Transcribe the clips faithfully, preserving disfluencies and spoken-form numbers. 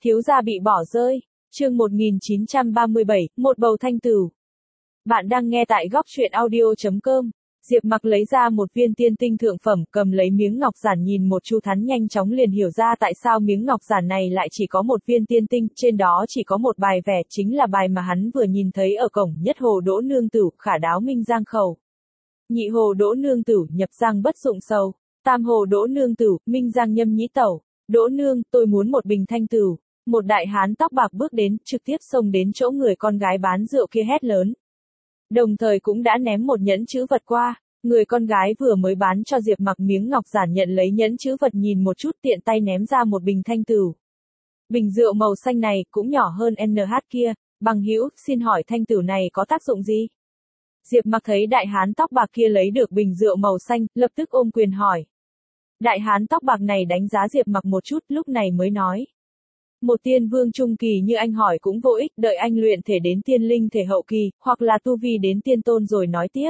Thiếu gia bị bỏ rơi. Chương một nghìn chín trăm ba mươi bảy, một bầu thanh tửu. Bạn đang nghe tại góc truyện audio chấm com. Diệp Mặc lấy ra một viên tiên tinh thượng phẩm, cầm lấy miếng ngọc giản nhìn một chu thắn nhanh chóng liền hiểu ra tại sao miếng ngọc giản này lại chỉ có một viên tiên tinh, trên đó chỉ có một bài vẽ, chính là bài mà hắn vừa nhìn thấy ở cổng. Nhất hồ đỗ nương tử, khả đáo minh giang khẩu. Nhị hồ đỗ nương tử, nhập giang bất dụng sầu. Tam hồ đỗ nương tử, minh giang nhâm nhĩ tẩu. Đỗ nương, tôi muốn một bình thanh tửu. Một đại hán tóc bạc bước đến, trực tiếp xông đến chỗ người con gái bán rượu kia hét lớn. Đồng thời cũng đã ném một nhẫn chữ vật qua. Người con gái vừa mới bán cho Diệp Mặc miếng ngọc giản nhận lấy nhẫn chữ vật nhìn một chút tiện tay ném ra một bình thanh tửu. Bình rượu màu xanh này cũng nhỏ hơn en hát kia. Bằng hữu, xin hỏi thanh tửu này có tác dụng gì? Diệp Mặc thấy đại hán tóc bạc kia lấy được bình rượu màu xanh, lập tức ôm quyền hỏi. Đại hán tóc bạc này đánh giá Diệp Mặc một chút, lúc này mới nói. Một tiên vương trung kỳ như anh hỏi cũng vô ích, đợi anh luyện thể đến tiên linh thể hậu kỳ, hoặc là tu vi đến tiên tôn rồi nói tiếp.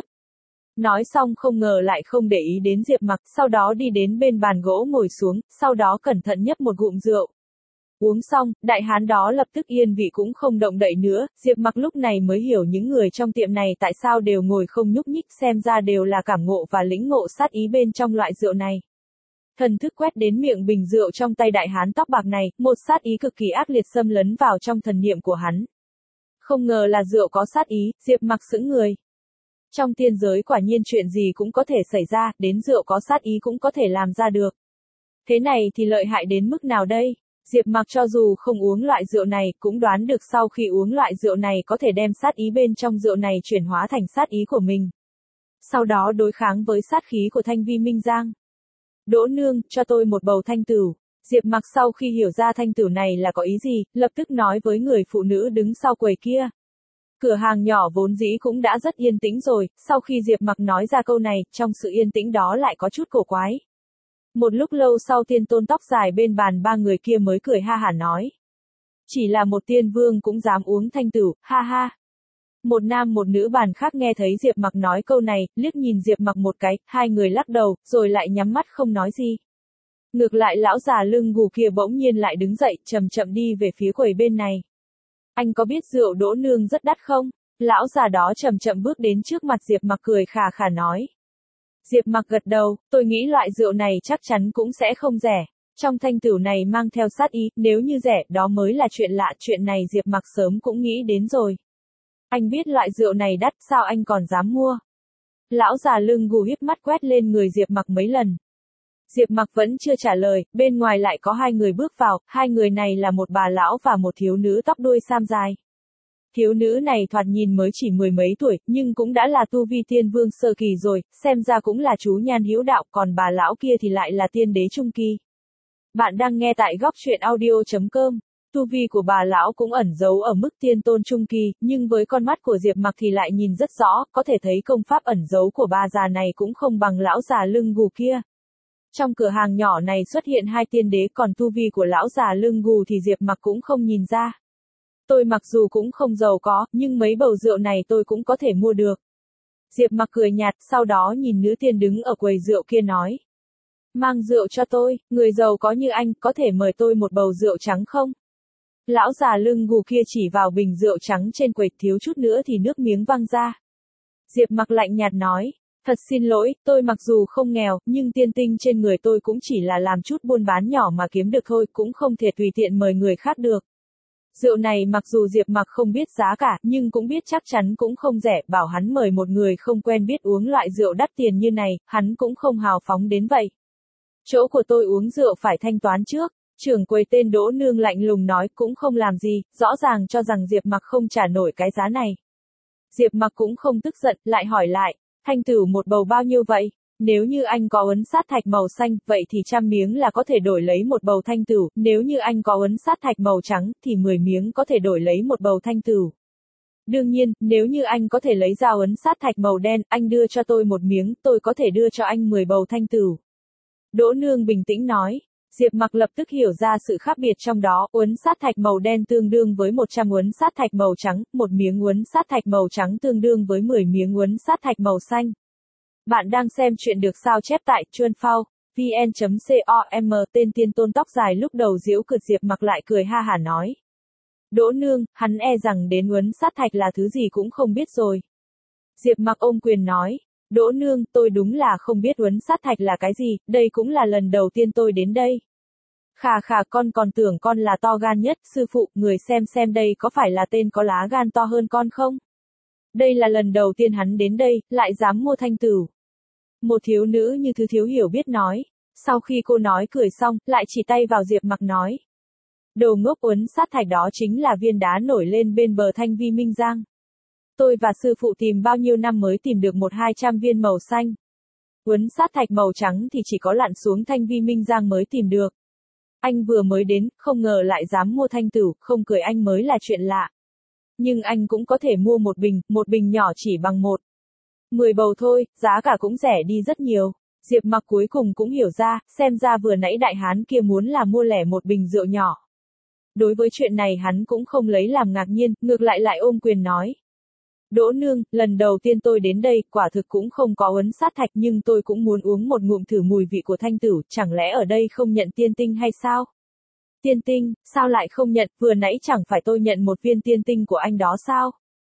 Nói xong không ngờ lại không để ý đến Diệp Mặc, sau đó đi đến bên bàn gỗ ngồi xuống, sau đó cẩn thận nhấp một ngụm rượu. Uống xong, đại hán đó lập tức yên vị cũng không động đậy nữa, Diệp Mặc lúc này mới hiểu những người trong tiệm này tại sao đều ngồi không nhúc nhích, xem ra đều là cảm ngộ và lĩnh ngộ sát ý bên trong loại rượu này. Thần thức quét đến miệng bình rượu trong tay đại hán tóc bạc này, một sát ý cực kỳ ác liệt xâm lấn vào trong thần niệm của hắn. Không ngờ là rượu có sát ý, Diệp Mặc sững người. Trong tiên giới quả nhiên chuyện gì cũng có thể xảy ra, đến rượu có sát ý cũng có thể làm ra được. Thế này thì lợi hại đến mức nào đây? Diệp Mặc cho dù không uống loại rượu này, cũng đoán được sau khi uống loại rượu này có thể đem sát ý bên trong rượu này chuyển hóa thành sát ý của mình. Sau đó đối kháng với sát khí của Thanh Vi Minh Giang. Đỗ nương, cho tôi một bầu thanh tửu. Diệp Mặc sau khi hiểu ra thanh tửu này là có ý gì, lập tức nói với người phụ nữ đứng sau quầy kia. Cửa hàng nhỏ vốn dĩ cũng đã rất yên tĩnh rồi, sau khi Diệp Mặc nói ra câu này, trong sự yên tĩnh đó lại có chút cổ quái. Một lúc lâu sau tiên tôn tóc dài bên bàn ba người kia mới cười ha hả nói. Chỉ là một tiên vương cũng dám uống thanh tửu, ha ha. Một nam một nữ bàn khác nghe thấy Diệp Mặc nói câu này, liếc nhìn Diệp Mặc một cái, hai người lắc đầu, rồi lại nhắm mắt không nói gì. Ngược lại lão già lưng gù kia bỗng nhiên lại đứng dậy, chậm chậm đi về phía quầy bên này. Anh có biết rượu Đỗ nương rất đắt không? Lão già đó chậm chậm bước đến trước mặt Diệp Mặc cười khà khà nói. Diệp Mặc gật đầu, tôi nghĩ loại rượu này chắc chắn cũng sẽ không rẻ. Trong thanh tửu này mang theo sát ý, nếu như rẻ, đó mới là chuyện lạ, chuyện này Diệp Mặc sớm cũng nghĩ đến rồi. Anh biết loại rượu này đắt, sao anh còn dám mua? Lão già lưng gù híp mắt quét lên người Diệp Mặc mấy lần. Diệp Mặc vẫn chưa trả lời, bên ngoài lại có hai người bước vào, hai người này là một bà lão và một thiếu nữ tóc đuôi sam dài. Thiếu nữ này thoạt nhìn mới chỉ mười mấy tuổi, nhưng cũng đã là tu vi tiên vương sơ kỳ rồi, xem ra cũng là chú nhan hữu đạo, còn bà lão kia thì lại là tiên đế trung kỳ. Bạn đang nghe tại góc truyện audio chấm com. Tu vi của bà lão cũng ẩn giấu ở mức tiên tôn trung kỳ, nhưng với con mắt của Diệp Mặc thì lại nhìn rất rõ, có thể thấy công pháp ẩn giấu của bà già này cũng không bằng lão già lưng gù kia. Trong cửa hàng nhỏ này xuất hiện hai tiên đế, còn tu vi của lão già lưng gù thì Diệp Mặc cũng không nhìn ra. Tôi mặc dù cũng không giàu có, nhưng mấy bầu rượu này tôi cũng có thể mua được. Diệp Mặc cười nhạt, sau đó nhìn nữ tiên đứng ở quầy rượu kia nói. Mang rượu cho tôi, người giàu có như anh, có thể mời tôi một bầu rượu trắng không? Lão già lưng gù kia chỉ vào bình rượu trắng trên quầy, thiếu chút nữa thì nước miếng văng ra. Diệp Mặc lạnh nhạt nói, thật xin lỗi, tôi mặc dù không nghèo, nhưng tiên tinh trên người tôi cũng chỉ là làm chút buôn bán nhỏ mà kiếm được thôi, cũng không thể tùy tiện mời người khác được. Rượu này mặc dù Diệp Mặc không biết giá cả, nhưng cũng biết chắc chắn cũng không rẻ, bảo hắn mời một người không quen biết uống loại rượu đắt tiền như này, hắn cũng không hào phóng đến vậy. Chỗ của tôi uống rượu phải thanh toán trước. Trưởng quầy tên Đỗ nương lạnh lùng nói, cũng không làm gì, rõ ràng cho rằng Diệp Mặc không trả nổi cái giá này. Diệp Mặc cũng không tức giận, lại hỏi lại, thanh tửu một bầu bao nhiêu vậy? Nếu như anh có ấn sát thạch màu xanh, vậy thì trăm miếng là có thể đổi lấy một bầu thanh tửu, nếu như anh có ấn sát thạch màu trắng, thì mười miếng có thể đổi lấy một bầu thanh tửu. Đương nhiên, nếu như anh có thể lấy dao ấn sát thạch màu đen, anh đưa cho tôi một miếng, tôi có thể đưa cho anh mười bầu thanh tửu. Đỗ nương bình tĩnh nói. Diệp Mặc lập tức hiểu ra sự khác biệt trong đó, uốn sát thạch màu đen tương đương với một trăm uốn sát thạch màu trắng, một miếng uốn sát thạch màu trắng tương đương với mười miếng uốn sát thạch màu xanh. Bạn đang xem chuyện được sao chép tại Chuan Phao. vn chấm com tên tiên tôn tóc dài lúc đầu giễu cợt Diệp Mặc lại cười ha hả nói. Đỗ nương, hắn e rằng đến Uấn Sát Thạch là thứ gì cũng không biết rồi. Diệp Mặc ôm quyền nói. Đỗ nương, tôi đúng là không biết Uấn Sát Thạch là cái gì, đây cũng là lần đầu tiên tôi đến đây. Khà khà, con còn tưởng con là to gan nhất, sư phụ, người xem xem đây có phải là tên có lá gan to hơn con không? Đây là lần đầu tiên hắn đến đây, lại dám mua thanh tửu. Một thiếu nữ như thứ thiếu hiểu biết nói. Sau khi cô nói cười xong, lại chỉ tay vào Diệp Mặc nói. Đồ ngốc, Uấn Sát Thạch đó chính là viên đá nổi lên bên bờ Thanh Vi Minh Giang. Tôi và sư phụ tìm bao nhiêu năm mới tìm được một hai trăm viên màu xanh. Uấn Sát Thạch màu trắng thì chỉ có lặn xuống Thanh Vi Minh Giang mới tìm được. Anh vừa mới đến, không ngờ lại dám mua thanh tửu, không cười anh mới là chuyện lạ. Nhưng anh cũng có thể mua một bình, một bình nhỏ chỉ bằng một. Mười bầu thôi, giá cả cũng rẻ đi rất nhiều. Diệp Mặc cuối cùng cũng hiểu ra, xem ra vừa nãy đại hán kia muốn là mua lẻ một bình rượu nhỏ. Đối với chuyện này hắn cũng không lấy làm ngạc nhiên, ngược lại lại ôm quyền nói. Đỗ nương, lần đầu tiên tôi đến đây, quả thực cũng không có Uấn Sát Thạch nhưng tôi cũng muốn uống một ngụm thử mùi vị của thanh tửu, chẳng lẽ ở đây không nhận tiên tinh hay sao? Tiên tinh, sao lại không nhận, vừa nãy chẳng phải tôi nhận một viên tiên tinh của anh đó sao?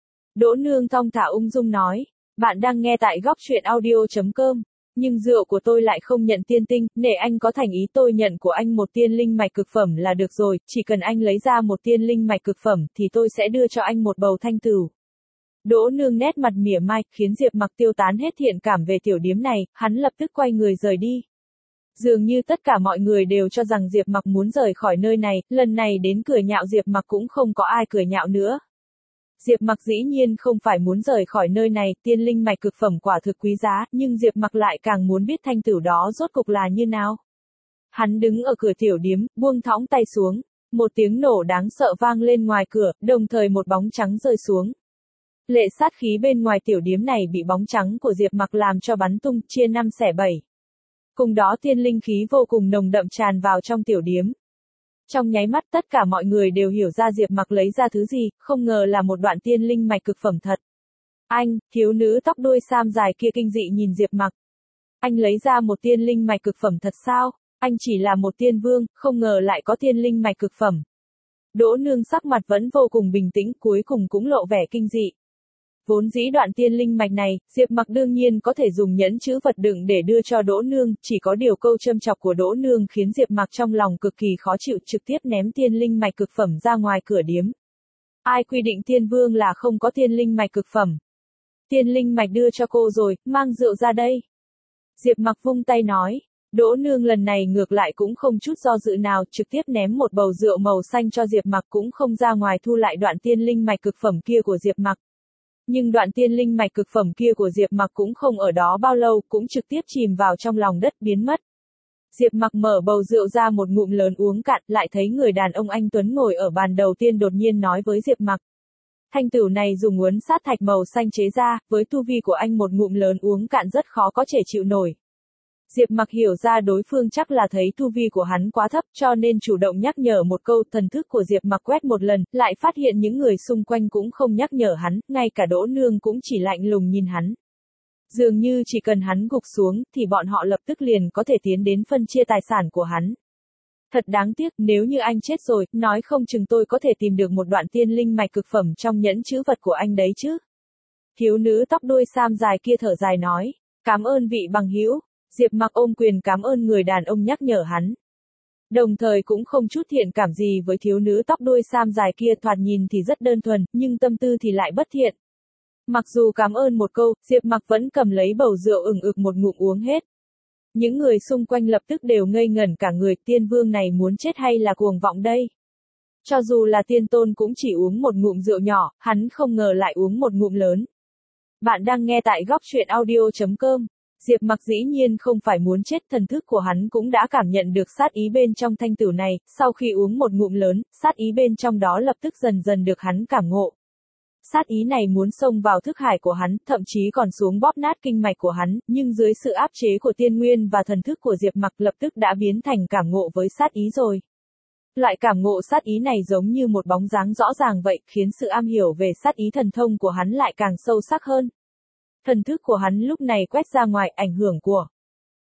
Đỗ nương thong thả ung dung nói, bạn đang nghe tại góc truyện audio chấm com, nhưng rượu của tôi lại không nhận tiên tinh, nể anh có thành ý tôi nhận của anh một tiên linh mạch cực phẩm là được rồi, chỉ cần anh lấy ra một tiên linh mạch cực phẩm thì tôi sẽ đưa cho anh một bầu thanh tửu. Đỗ nương nét mặt mỉa mai, khiến Diệp Mặc tiêu tán hết thiện cảm về tiểu điếm này, hắn lập tức quay người rời đi. Dường như tất cả mọi người đều cho rằng Diệp Mặc muốn rời khỏi nơi này, lần này đến cười nhạo Diệp Mặc cũng không có ai cười nhạo nữa. Diệp Mặc dĩ nhiên không phải muốn rời khỏi nơi này, tiên linh mạch cực phẩm quả thực quý giá, nhưng Diệp Mặc lại càng muốn biết thanh tửu đó rốt cục là như nào. Hắn đứng ở cửa tiểu điếm, buông thõng tay xuống, một tiếng nổ đáng sợ vang lên ngoài cửa, đồng thời một bóng trắng rơi xuống. Lệ sát khí bên ngoài tiểu điếm này bị bóng trắng của Diệp Mặc làm cho bắn tung, chia năm xẻ bảy. Cùng đó tiên linh khí vô cùng nồng đậm tràn vào trong tiểu điếm. Trong nháy mắt tất cả mọi người đều hiểu ra Diệp Mặc lấy ra thứ gì, không ngờ là một đoạn tiên linh mạch cực phẩm thật. Anh, thiếu nữ tóc đuôi sam dài kia kinh dị nhìn Diệp Mặc. Anh lấy ra một tiên linh mạch cực phẩm thật sao? Anh chỉ là một tiên vương, không ngờ lại có tiên linh mạch cực phẩm. Đỗ nương sắc mặt vẫn vô cùng bình tĩnh, cuối cùng cũng lộ vẻ kinh dị. Vốn dĩ đoạn tiên linh mạch này, Diệp Mặc đương nhiên có thể dùng nhẫn chữ vật đựng để đưa cho Đỗ nương, chỉ có điều câu châm chọc của Đỗ nương khiến Diệp Mặc trong lòng cực kỳ khó chịu, trực tiếp ném tiên linh mạch cực phẩm ra ngoài cửa điếm. Ai quy định tiên vương là không có tiên linh mạch cực phẩm? Tiên linh mạch đưa cho cô rồi, mang rượu ra đây. Diệp Mặc vung tay nói. Đỗ nương lần này ngược lại cũng không chút do dự nào, trực tiếp ném một bầu rượu màu xanh cho Diệp Mặc, cũng không ra ngoài thu lại đoạn tiên linh mạch cực phẩm kia của Diệp Mặc. Nhưng đoạn tiên linh mạch cực phẩm kia của Diệp Mặc cũng không ở đó bao lâu, cũng trực tiếp chìm vào trong lòng đất biến mất. Diệp Mặc mở bầu rượu ra một ngụm lớn uống cạn, lại thấy người đàn ông anh tuấn ngồi ở bàn đầu tiên đột nhiên nói với Diệp Mặc. Thanh tửu này dùng Uấn Sát Thạch màu xanh chế ra, với tu vi của anh một ngụm lớn uống cạn rất khó có thể chịu nổi. Diệp Mặc hiểu ra đối phương chắc là thấy tu vi của hắn quá thấp, cho nên chủ động nhắc nhở một câu. Thần thức của Diệp Mặc quét một lần, lại phát hiện những người xung quanh cũng không nhắc nhở hắn, ngay cả Đỗ nương cũng chỉ lạnh lùng nhìn hắn. Dường như chỉ cần hắn gục xuống, thì bọn họ lập tức liền có thể tiến đến phân chia tài sản của hắn. Thật đáng tiếc, nếu như anh chết rồi, nói không chừng tôi có thể tìm được một đoạn tiên linh mạch cực phẩm trong nhẫn chữ vật của anh đấy chứ. Thiếu nữ tóc đuôi sam dài kia thở dài nói, cảm ơn vị bằng hữu. Diệp Mặc ôm quyền cảm ơn người đàn ông nhắc nhở hắn. Đồng thời cũng không chút thiện cảm gì với thiếu nữ tóc đuôi sam dài kia, thoạt nhìn thì rất đơn thuần, nhưng tâm tư thì lại bất thiện. Mặc dù cảm ơn một câu, Diệp Mặc vẫn cầm lấy bầu rượu ừng ực một ngụm uống hết. Những người xung quanh lập tức đều ngây ngẩn cả người, tiên vương này muốn chết hay là cuồng vọng đây? Cho dù là tiên tôn cũng chỉ uống một ngụm rượu nhỏ, hắn không ngờ lại uống một ngụm lớn. Bạn đang nghe tại góc truyện audio chấm com. Diệp Mặc dĩ nhiên không phải muốn chết, thần thức của hắn cũng đã cảm nhận được sát ý bên trong thanh tửu này, sau khi uống một ngụm lớn, sát ý bên trong đó lập tức dần dần được hắn cảm ngộ. Sát ý này muốn xông vào thức hải của hắn, thậm chí còn xuống bóp nát kinh mạch của hắn, nhưng dưới sự áp chế của tiên nguyên và thần thức của Diệp Mặc lập tức đã biến thành cảm ngộ với sát ý rồi. Loại cảm ngộ sát ý này giống như một bóng dáng rõ ràng vậy, khiến sự am hiểu về sát ý thần thông của hắn lại càng sâu sắc hơn. Thần thức của hắn lúc này quét ra ngoài, ảnh hưởng của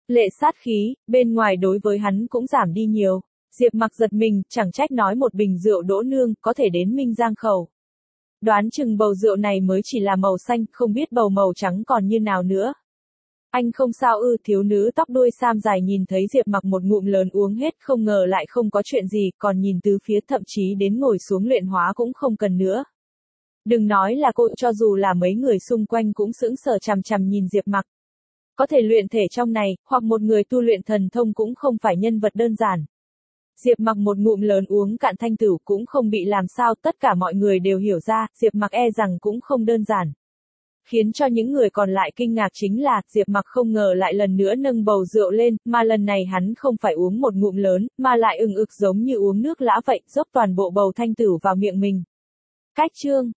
Lệ sát khí, bên ngoài đối với hắn cũng giảm đi nhiều. Diệp Mặc giật mình, chẳng trách nói một bình rượu đỗ nương, có thể đến Minh Giang khẩu. Đoán chừng bầu rượu này mới chỉ là màu xanh, không biết bầu màu trắng còn như nào nữa. Anh không sao ư, thiếu nữ tóc đuôi sam dài nhìn thấy Diệp Mặc một ngụm lớn uống hết, không ngờ lại không có chuyện gì, còn nhìn từ phía thậm chí đến ngồi xuống luyện hóa cũng không cần nữa. Đừng nói là cô, cho dù là mấy người xung quanh cũng sững sờ chằm chằm nhìn Diệp Mặc. Có thể luyện thể trong này, hoặc một người tu luyện thần thông cũng không phải nhân vật đơn giản. Diệp Mặc một ngụm lớn uống cạn thanh tửu cũng không bị làm sao, tất cả mọi người đều hiểu ra, Diệp Mặc e rằng cũng không đơn giản. Khiến cho những người còn lại kinh ngạc chính là, Diệp Mặc không ngờ lại lần nữa nâng bầu rượu lên, mà lần này hắn không phải uống một ngụm lớn, mà lại ừng ực giống như uống nước lã vậy, dốc toàn bộ bầu thanh tửu vào miệng mình. Cách chương